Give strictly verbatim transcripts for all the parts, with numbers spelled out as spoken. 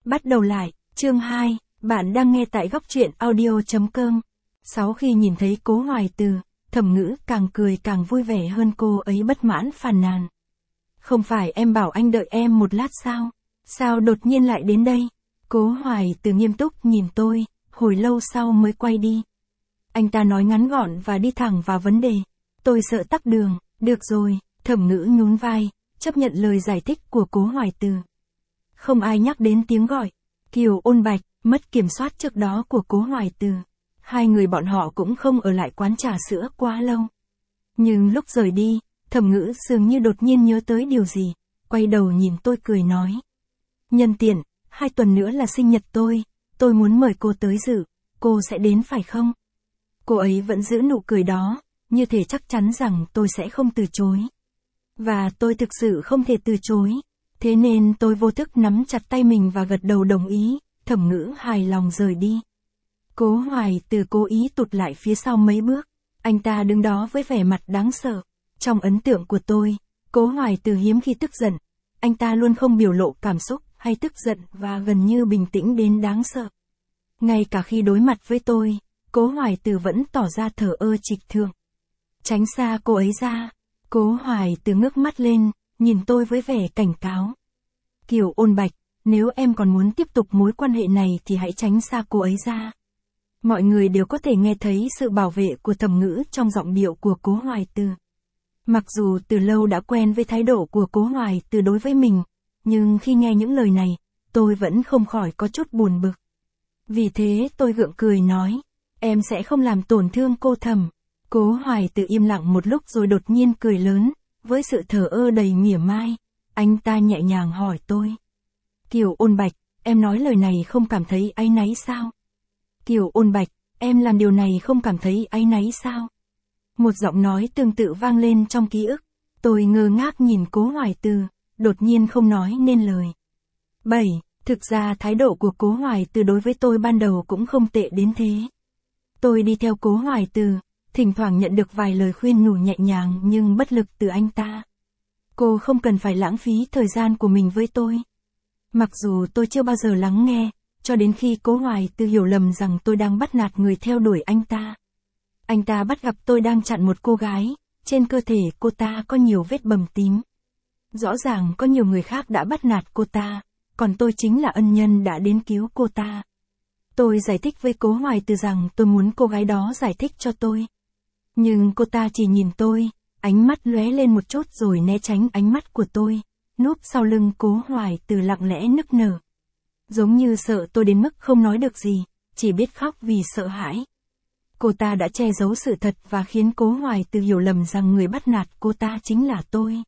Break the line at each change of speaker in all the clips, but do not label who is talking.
Bắt đầu lại, chương hai, bạn đang nghe tại góc truyện audio.com. Sáu khi nhìn thấy Cố Hoài Từ, Thẩm Ngữ càng cười càng vui vẻ hơn, cô ấy bất mãn phàn nàn. Không phải em bảo anh đợi em một lát sao? Sao đột nhiên lại đến đây? Cố Hoài Từ nghiêm túc nhìn tôi, hồi lâu sau mới quay đi. Anh ta nói ngắn gọn và đi thẳng vào vấn đề. Tôi sợ tắc đường, được rồi, Thẩm Ngữ nhún vai, chấp nhận lời giải thích của Cố Hoài Từ. Không ai nhắc đến tiếng gọi Kiều Ôn Bạch, mất kiểm soát trước đó của Cố Hoài Từ. Hai người bọn họ cũng không ở lại quán trà sữa quá lâu. Nhưng lúc rời đi, Thẩm Ngữ dường như đột nhiên nhớ tới điều gì, quay đầu nhìn tôi cười nói. Nhân tiện, hai tuần nữa là sinh nhật tôi, tôi muốn mời cô tới dự, cô sẽ đến phải không? Cô ấy vẫn giữ nụ cười đó, như thể chắc chắn rằng tôi sẽ không từ chối. Và tôi thực sự không thể từ chối. Thế nên tôi vô thức nắm chặt tay mình và gật đầu đồng ý, Thẩm Ngữ hài lòng rời đi. Cố Hoài Từ cố ý tụt lại phía sau mấy bước, anh ta đứng đó với vẻ mặt đáng sợ. Trong ấn tượng của tôi, Cố Hoài Từ hiếm khi tức giận, anh ta luôn không biểu lộ cảm xúc hay tức giận và gần như bình tĩnh đến đáng sợ. Ngay cả khi đối mặt với tôi, Cố Hoài Từ vẫn tỏ ra thờ ơ trịch thượng. Tránh xa cô ấy ra, Cố Hoài Từ ngước mắt lên, nhìn tôi với vẻ cảnh cáo. Kiều Ôn Bạch, nếu em còn muốn tiếp tục mối quan hệ này thì hãy tránh xa cô ấy ra. Mọi người đều có thể nghe thấy sự bảo vệ của Thẩm Ngữ trong giọng điệu của Cố Hoài Từ. Mặc dù từ lâu đã quen với thái độ của Cố Hoài Từ đối với mình, nhưng khi nghe những lời này, tôi vẫn không khỏi có chút buồn bực. Vì thế tôi gượng cười nói, em sẽ không làm tổn thương cô Thẩm. Cố Hoài Từ im lặng một lúc rồi đột nhiên cười lớn, với sự thờ ơ đầy mỉa mai, anh ta nhẹ nhàng hỏi tôi. Kiều Ôn Bạch, em nói lời này không cảm thấy áy náy sao? Kiều Ôn Bạch, em làm điều này không cảm thấy áy náy sao? Một giọng nói tương tự vang lên trong ký ức. Tôi ngơ ngác nhìn Cố Hoài Từ, đột nhiên không nói nên lời. bảy. Thực ra thái độ của Cố Hoài Từ đối với tôi ban đầu cũng không tệ đến thế. Tôi đi theo Cố Hoài Từ, thỉnh thoảng nhận được vài lời khuyên nhủ nhẹ nhàng nhưng bất lực từ anh ta. Cô không cần phải lãng phí thời gian của mình với tôi. Mặc dù tôi chưa bao giờ lắng nghe, cho đến khi Cố Hoài Từ hiểu lầm rằng tôi đang bắt nạt người theo đuổi anh ta. Anh ta bắt gặp tôi đang chặn một cô gái, trên cơ thể cô ta có nhiều vết bầm tím. Rõ ràng có nhiều người khác đã bắt nạt cô ta, còn tôi chính là ân nhân đã đến cứu cô ta. Tôi giải thích với Cố Hoài Từ rằng tôi muốn cô gái đó giải thích cho tôi. Nhưng cô ta chỉ nhìn tôi, ánh mắt lóe lên một chút rồi né tránh ánh mắt của tôi, núp sau lưng Cố Hoài Từ lặng lẽ nức nở. Giống như sợ tôi đến mức không nói được gì, chỉ biết khóc vì sợ hãi. Cô ta đã che giấu sự thật và khiến Cố Hoài Từ hiểu lầm rằng người bắt nạt cô ta chính là tôi.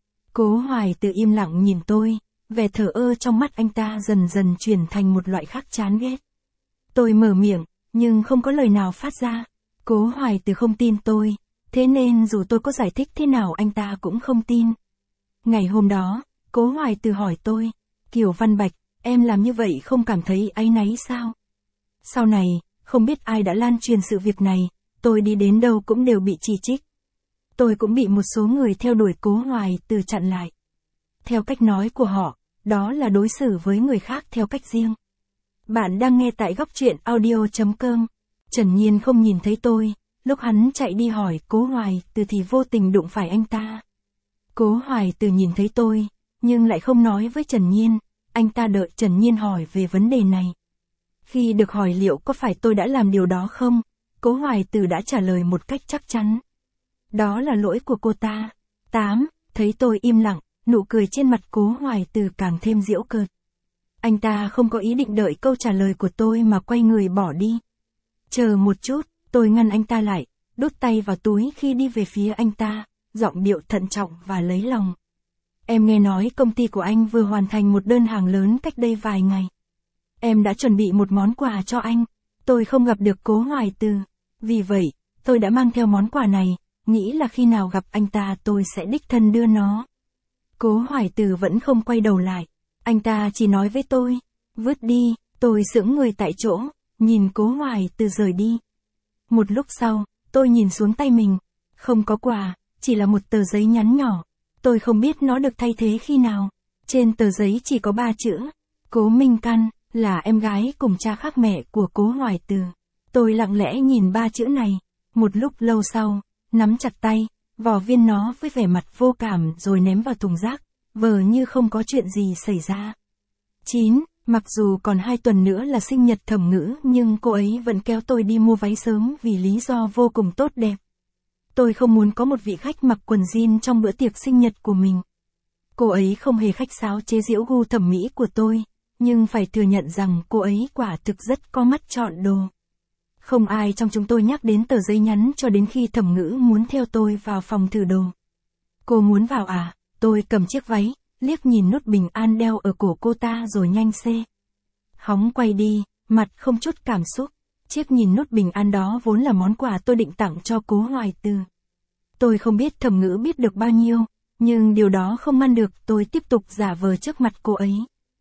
Cố Hoài Từ im lặng nhìn tôi, vẻ thờ ơ trong mắt anh ta dần dần chuyển thành một loại khác chán ghét. Tôi mở miệng, nhưng không có lời nào phát ra. Cố Hoài Từ không tin tôi, thế nên dù tôi có giải thích thế nào anh ta cũng không tin. Ngày hôm đó, Cố Hoài Từ hỏi tôi, Kiều Văn Bạch, em làm như vậy không cảm thấy áy náy sao? Sau này, không biết ai đã lan truyền sự việc này, tôi đi đến đâu cũng đều bị chỉ trích. Tôi cũng bị một số người theo đuổi Cố Hoài Từ chặn lại. Theo cách nói của họ, đó là đối xử với người khác theo cách riêng. Bạn đang nghe tại góc truyện audio.com. Trần Nhiên không nhìn thấy tôi, lúc hắn chạy đi hỏi Cố Hoài Từ thì vô tình đụng phải anh ta. Cố Hoài Từ nhìn thấy tôi, nhưng lại không nói với Trần Nhiên, anh ta đợi Trần Nhiên hỏi về vấn đề này. Khi được hỏi liệu có phải tôi đã làm điều đó không, Cố Hoài Từ đã trả lời một cách chắc chắn. Đó là lỗi của cô ta. tám. Thấy tôi im lặng, nụ cười trên mặt Cố Hoài Từ càng thêm giễu cợt. Anh ta không có ý định đợi câu trả lời của tôi mà quay người bỏ đi. Chờ một chút, tôi ngăn anh ta lại, đút tay vào túi khi đi về phía anh ta, giọng điệu thận trọng và lấy lòng. Em nghe nói công ty của anh vừa hoàn thành một đơn hàng lớn cách đây vài ngày. Em đã chuẩn bị một món quà cho anh. Tôi không gặp được Cố Hoài Từ. Vì vậy, tôi đã mang theo món quà này, nghĩ là khi nào gặp anh ta tôi sẽ đích thân đưa nó. Cố Hoài Từ vẫn không quay đầu lại. Anh ta chỉ nói với tôi, vứt đi, tôi sững người tại chỗ, nhìn Cố Hoài Từ rời đi. Một lúc sau, tôi nhìn xuống tay mình. Không có quà, chỉ là một tờ giấy nhắn nhỏ. Tôi không biết nó được thay thế khi nào. Trên tờ giấy chỉ có ba chữ. Cố Minh Căn, là em gái cùng cha khác mẹ của Cố Hoài Từ. Tôi lặng lẽ nhìn ba chữ này, một lúc lâu sau, nắm chặt tay, vò viên nó với vẻ mặt vô cảm rồi ném vào thùng rác, vờ như không có chuyện gì xảy ra. chín. Mặc dù còn hai tuần nữa là sinh nhật Thẩm Ngữ nhưng cô ấy vẫn kéo tôi đi mua váy sớm vì lý do vô cùng tốt đẹp. Tôi không muốn có một vị khách mặc quần jean trong bữa tiệc sinh nhật của mình. Cô ấy không hề khách sáo chế giễu gu thẩm mỹ của tôi, nhưng phải thừa nhận rằng cô ấy quả thực rất có mắt chọn đồ. Không ai trong chúng tôi nhắc đến tờ giấy nhắn cho đến khi Thẩm Ngữ muốn theo tôi vào phòng thử đồ. Cô muốn vào à? Tôi cầm chiếc váy, liếc nhìn nút bình an đeo ở cổ cô ta rồi nhanh xê. Hóng quay đi, mặt không chút cảm xúc. Chiếc nhìn nút bình an đó vốn là món quà tôi định tặng cho Cố Hoài Từ. Tôi không biết Thẩm Ngữ biết được bao nhiêu, nhưng điều đó không ngăn được tôi tiếp tục giả vờ trước mặt cô ấy.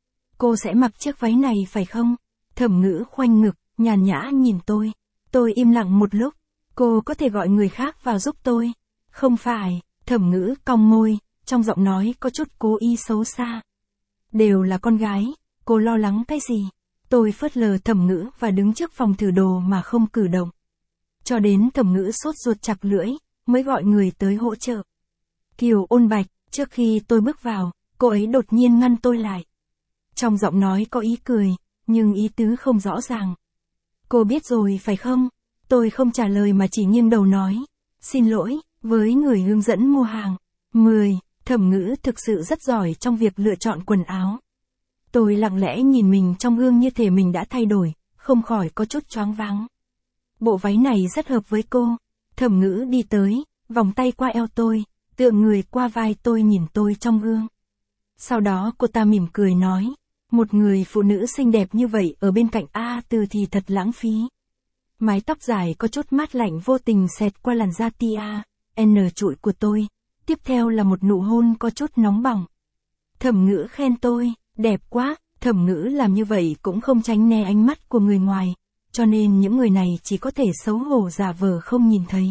Cô sẽ mặc chiếc váy này phải không? Thẩm Ngữ khoanh ngực, nhàn nhã nhìn tôi. Tôi im lặng một lúc. Cô có thể gọi người khác vào giúp tôi. Không phải, Thẩm Ngữ cong môi, trong giọng nói có chút cố ý xấu xa. Đều là con gái, cô lo lắng cái gì? Tôi phớt lờ Thẩm Ngữ và đứng trước phòng thử đồ mà không cử động. Cho đến Thẩm Ngữ sốt ruột chặt lưỡi, mới gọi người tới hỗ trợ. Kiều Ôn Bạch, trước khi tôi bước vào, cô ấy đột nhiên ngăn tôi lại. Trong giọng nói có ý cười, nhưng ý tứ không rõ ràng. Cô biết rồi phải không? Tôi không trả lời mà chỉ nghiêng đầu nói. Xin lỗi, với người hướng dẫn mua hàng. mười. Thẩm Ngữ thực sự rất giỏi trong việc lựa chọn quần áo. Tôi lặng lẽ nhìn mình trong gương như thể mình đã thay đổi, không khỏi có chút choáng váng. Bộ váy này rất hợp với cô. Thẩm Ngữ đi tới, vòng tay qua eo tôi, tựa người qua vai tôi nhìn tôi trong gương. Sau đó cô ta mỉm cười nói, một người phụ nữ xinh đẹp như vậy ở bên cạnh A Từ thì thật lãng phí. Mái tóc dài có chút mát lạnh vô tình xẹt qua làn da tia N trụi của tôi. Tiếp theo là một nụ hôn có chút nóng bỏng. Thẩm Ngữ khen tôi, đẹp quá. Thẩm Ngữ làm như vậy cũng không tránh né ánh mắt của người ngoài, cho nên những người này chỉ có thể xấu hổ giả vờ không nhìn thấy.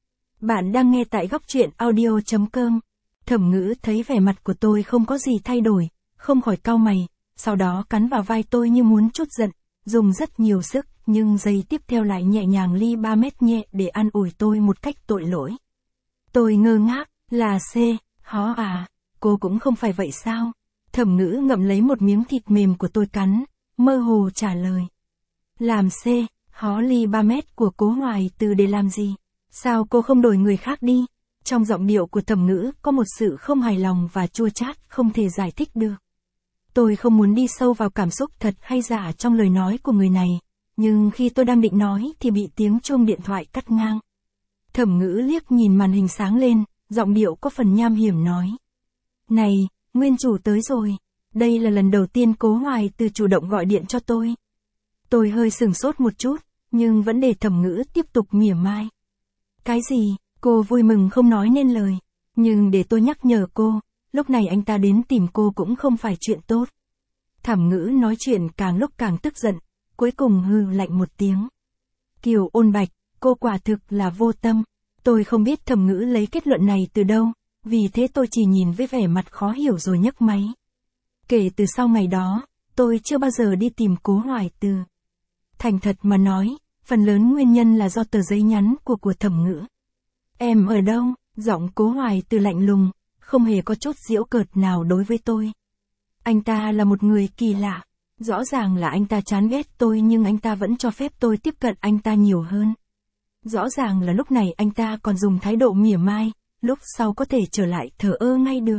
Bạn đang nghe tại góc truyện audio chấm com. Thẩm Ngữ thấy vẻ mặt của tôi không có gì thay đổi, không khỏi cau mày, sau đó cắn vào vai tôi như muốn trút giận, dùng rất nhiều sức, nhưng giây tiếp theo lại nhẹ nhàng ly ba mét nhẹ để an ủi tôi một cách tội lỗi. Tôi ngơ ngác, là C, hó à, cô cũng không phải vậy sao? Thẩm Ngữ ngậm lấy một miếng thịt mềm của tôi cắn, mơ hồ trả lời. Làm C, hó ly ba mét của Cố Hoài Từ để làm gì? Sao cô không đổi người khác đi? Trong giọng điệu của Thẩm Ngữ có một sự không hài lòng và chua chát không thể giải thích được. Tôi không muốn đi sâu vào cảm xúc thật hay giả trong lời nói của người này, nhưng khi tôi đang định nói thì bị tiếng chuông điện thoại cắt ngang. Thẩm Ngữ liếc nhìn màn hình sáng lên, giọng điệu có phần nham hiểm nói. Này, nguyên chủ tới rồi. Đây là lần đầu tiên Cố Hoài Từ chủ động gọi điện cho tôi. Tôi hơi sửng sốt một chút, nhưng vẫn để Thẩm Ngữ tiếp tục mỉa mai. Cái gì? Cô vui mừng không nói nên lời. Nhưng để tôi nhắc nhở cô, lúc này anh ta đến tìm cô cũng không phải chuyện tốt. Thẩm Ngữ nói chuyện càng lúc càng tức giận, cuối cùng hừ lạnh một tiếng. Kiều Ôn Bạch, cô quả thực là vô tâm. Tôi không biết Thẩm Ngữ lấy kết luận này từ đâu, vì thế tôi chỉ nhìn với vẻ mặt khó hiểu rồi nhấc máy. Kể từ sau ngày đó, tôi chưa bao giờ đi tìm Cố Hoài Từ. Thành thật mà nói, phần lớn nguyên nhân là do tờ giấy nhắn của của Thẩm Ngữ. Em ở đâu? Giọng Cố Hoài Từ lạnh lùng, không hề có chút giễu cợt nào đối với tôi. Anh ta là một người kỳ lạ. Rõ ràng là anh ta chán ghét tôi nhưng anh ta vẫn cho phép tôi tiếp cận anh ta nhiều hơn. Rõ ràng là lúc này anh ta còn dùng thái độ mỉa mai, lúc sau có thể trở lại thờ ơ ngay được.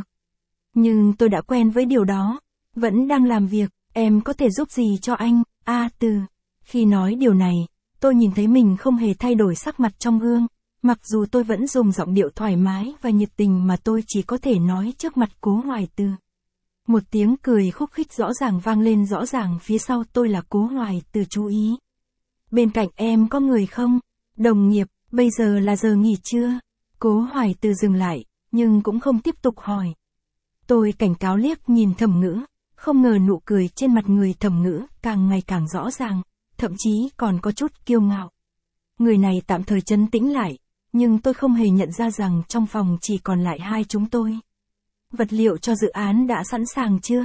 Nhưng tôi đã quen với điều đó. Vẫn đang làm việc, em có thể giúp gì cho anh, A Từ. Khi nói điều này, tôi nhìn thấy mình không hề thay đổi sắc mặt trong gương. Mặc dù tôi vẫn dùng giọng điệu thoải mái và nhiệt tình mà tôi chỉ có thể nói trước mặt Cố Hoài Từ. Một tiếng cười khúc khích rõ ràng vang lên, rõ ràng phía sau tôi là Cố Hoài Từ chú ý. Bên cạnh em có người không? Đồng nghiệp, bây giờ là giờ nghỉ trưa. Cố Hoài Từ dừng lại, nhưng cũng không tiếp tục hỏi. Tôi cảnh cáo liếc nhìn Thẩm Ngữ, không ngờ nụ cười trên mặt người Thẩm Ngữ càng ngày càng rõ ràng, thậm chí còn có chút kiêu ngạo. Người này tạm thời trấn tĩnh lại, nhưng tôi không hề nhận ra rằng trong phòng chỉ còn lại hai chúng tôi. Vật liệu cho dự án đã sẵn sàng chưa?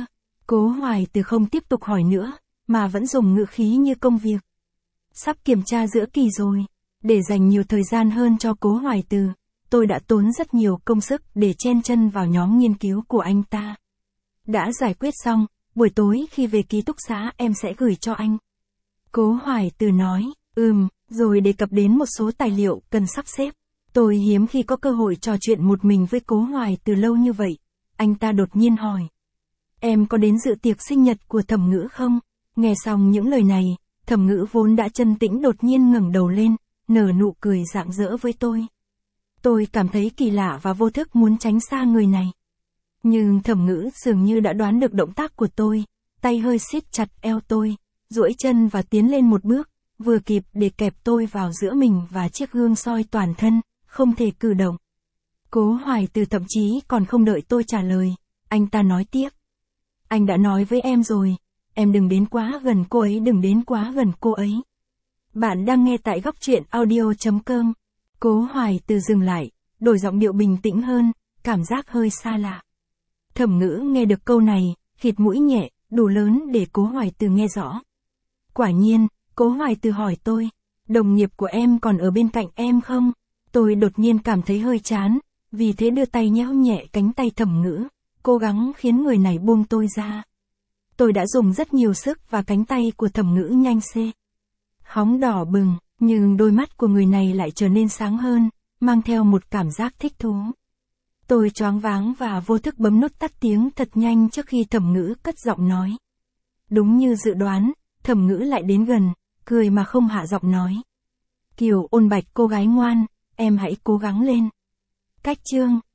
Cố Hoài Từ không tiếp tục hỏi nữa, mà vẫn dùng ngữ khí như công việc. Sắp kiểm tra giữa kỳ rồi. Để dành nhiều thời gian hơn cho Cố Hoài Từ, tôi đã tốn rất nhiều công sức để chen chân vào nhóm nghiên cứu của anh ta. Đã giải quyết xong, buổi tối khi về ký túc xá em sẽ gửi cho anh. Cố Hoài Từ nói, ừm, rồi đề cập đến một số tài liệu cần sắp xếp. Tôi hiếm khi có cơ hội trò chuyện một mình với Cố Hoài Từ lâu như vậy. Anh ta đột nhiên hỏi. Em có đến dự tiệc sinh nhật của Thẩm Ngữ không? Nghe xong những lời này, Thẩm Ngữ vốn đã trấn tĩnh đột nhiên ngẩng đầu lên, nở nụ cười rạng rỡ với tôi. Tôi cảm thấy kỳ lạ và vô thức muốn tránh xa người này. Nhưng Thẩm Ngữ dường như đã đoán được động tác của tôi, tay hơi siết chặt eo tôi, duỗi chân và tiến lên một bước, vừa kịp để kẹp tôi vào giữa mình và chiếc gương soi toàn thân, không thể cử động. Cố Hoài Từ thậm chí còn không đợi tôi trả lời, anh ta nói tiếp. Anh đã nói với em rồi, em đừng đến quá gần cô ấy, đừng đến quá gần cô ấy. Bạn đang nghe tại góc truyện audio chấm com. Cố Hoài Từ dừng lại, đổi giọng điệu bình tĩnh hơn, cảm giác hơi xa lạ. Thẩm Ngữ nghe được câu này, khịt mũi nhẹ, đủ lớn để Cố Hoài Từ nghe rõ. Quả nhiên, Cố Hoài Từ hỏi tôi, đồng nghiệp của em còn ở bên cạnh em không? Tôi đột nhiên cảm thấy hơi chán, vì thế đưa tay nhéo nhẹ cánh tay Thẩm Ngữ, cố gắng khiến người này buông tôi ra. Tôi đã dùng rất nhiều sức và cánh tay của Thẩm Ngữ nhanh xê. Hóng đỏ bừng, nhưng đôi mắt của người này lại trở nên sáng hơn, mang theo một cảm giác thích thú. Tôi choáng váng và vô thức bấm nút tắt tiếng thật nhanh trước khi Thẩm Ngữ cất giọng nói. Đúng như dự đoán, Thẩm Ngữ lại đến gần, cười mà không hạ giọng nói. Kiều Ôn Bạch cô gái ngoan, em hãy cố gắng lên. Cách chương